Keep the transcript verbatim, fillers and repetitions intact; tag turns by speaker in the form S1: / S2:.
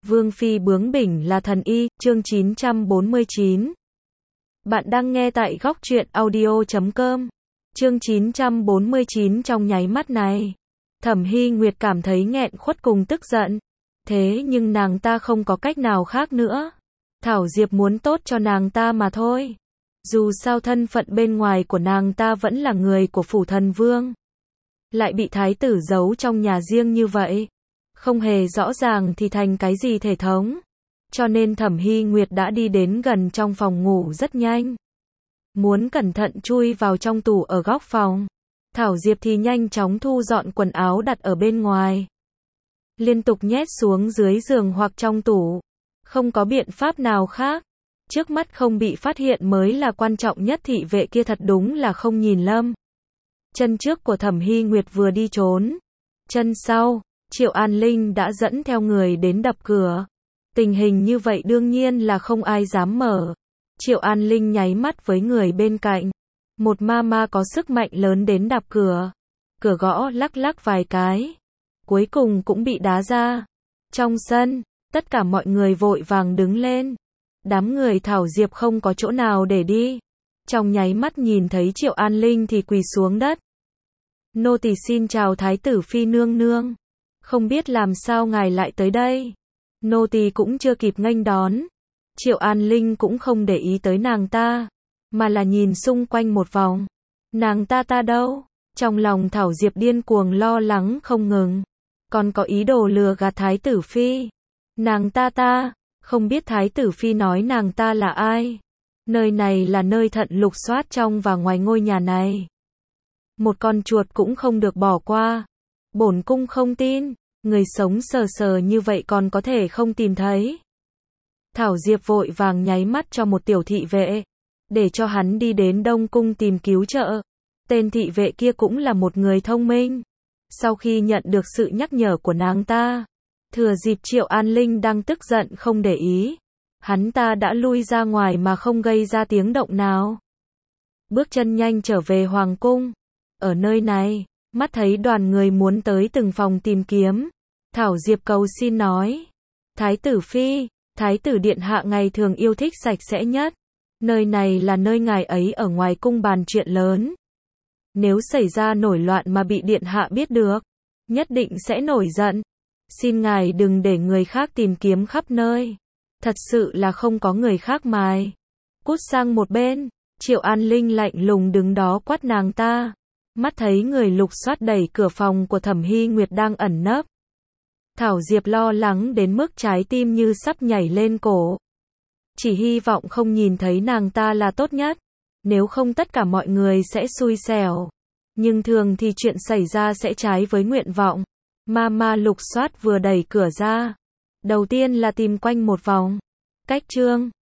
S1: Vương phi bướng bỉnh là thần y, chương chín trăm bốn mươi chín. Bạn đang nghe tại góc truyện audio chấm com. Chương chín trăm bốn mươi chín. Trong nháy mắt này, Thẩm Hy Nguyệt cảm thấy nghẹn khuất cùng tức giận. Thế nhưng nàng ta không có cách nào khác nữa. Thảo Diệp muốn tốt cho nàng ta mà thôi. Dù sao thân phận bên ngoài của nàng ta vẫn là người của phủ thần vương. Lại bị thái tử giấu trong nhà riêng như vậy. Không hề rõ ràng thì thành cái gì thể thống. Cho nên Thẩm Hy Nguyệt đã đi đến gần trong phòng ngủ rất nhanh. Muốn cẩn thận chui vào trong tủ ở góc phòng. Thảo Diệp thì nhanh chóng thu dọn quần áo đặt ở bên ngoài. Liên tục nhét xuống dưới giường hoặc trong tủ. Không có biện pháp nào khác. Trước mắt không bị phát hiện mới là quan trọng nhất. Thị vệ kia thật đúng là không nhìn lầm. Chân trước của Thẩm Hy Nguyệt vừa đi trốn. Chân sau, Triệu An Linh đã dẫn theo người đến đập cửa. Tình hình như vậy đương nhiên là không ai dám mở. Triệu An Linh nháy mắt với người bên cạnh. Một ma ma có sức mạnh lớn đến đập cửa. Cửa gõ lắc lắc vài cái. Cuối cùng cũng bị đá ra. Trong sân, tất cả mọi người vội vàng đứng lên. Đám người Thảo Diệp không có chỗ nào để đi. Trong nháy mắt nhìn thấy Triệu An Linh thì quỳ xuống đất. Nô tỳ xin chào Thái tử Phi nương nương. Không biết làm sao ngài lại tới đây. Nô tỳ cũng chưa kịp nghênh đón. Triệu An Linh cũng không để ý tới nàng ta, mà là nhìn xung quanh một vòng. Nàng ta ta đâu? Trong lòng Thảo Diệp điên cuồng lo lắng không ngừng. Còn có ý đồ lừa gạt Thái tử Phi. Nàng ta ta, không biết Thái tử Phi nói nàng ta là ai. Nơi này là nơi thận lục soát trong và ngoài ngôi nhà này. Một con chuột cũng không được bỏ qua. Bổn cung không tin, người sống sờ sờ như vậy còn có thể không tìm thấy. Thảo Diệp vội vàng nháy mắt cho một tiểu thị vệ, để cho hắn đi đến Đông Cung tìm cứu trợ. Tên thị vệ kia cũng là một người thông minh. Sau khi nhận được sự nhắc nhở của nàng ta, thừa dịp Triệu An Linh đang tức giận không để ý, hắn ta đã lui ra ngoài mà không gây ra tiếng động nào. Bước chân nhanh trở về Hoàng Cung. Ở nơi này, mắt thấy đoàn người muốn tới từng phòng tìm kiếm. Thảo Diệp cầu xin nói. Thái tử Phi, Thái tử Điện Hạ ngày thường yêu thích sạch sẽ nhất. Nơi này là nơi ngài ấy ở ngoài cung bàn chuyện lớn. Nếu xảy ra nổi loạn mà bị Điện Hạ biết được, nhất định sẽ nổi giận. Xin ngài đừng để người khác tìm kiếm khắp nơi. Thật sự là không có người khác mài. Cút sang một bên. Triệu An Linh lạnh lùng đứng đó quát nàng ta. Mắt thấy người lục soát đẩy cửa phòng của Thẩm Hy Nguyệt đang ẩn nấp. Thảo Diệp lo lắng đến mức trái tim như sắp nhảy lên cổ. Chỉ hy vọng không nhìn thấy nàng ta là tốt nhất. Nếu không tất cả mọi người sẽ xui xẻo. Nhưng thường thì chuyện xảy ra sẽ trái với nguyện vọng. Ma ma lục soát vừa đẩy cửa ra. Đầu tiên là tìm quanh một vòng. Cách chương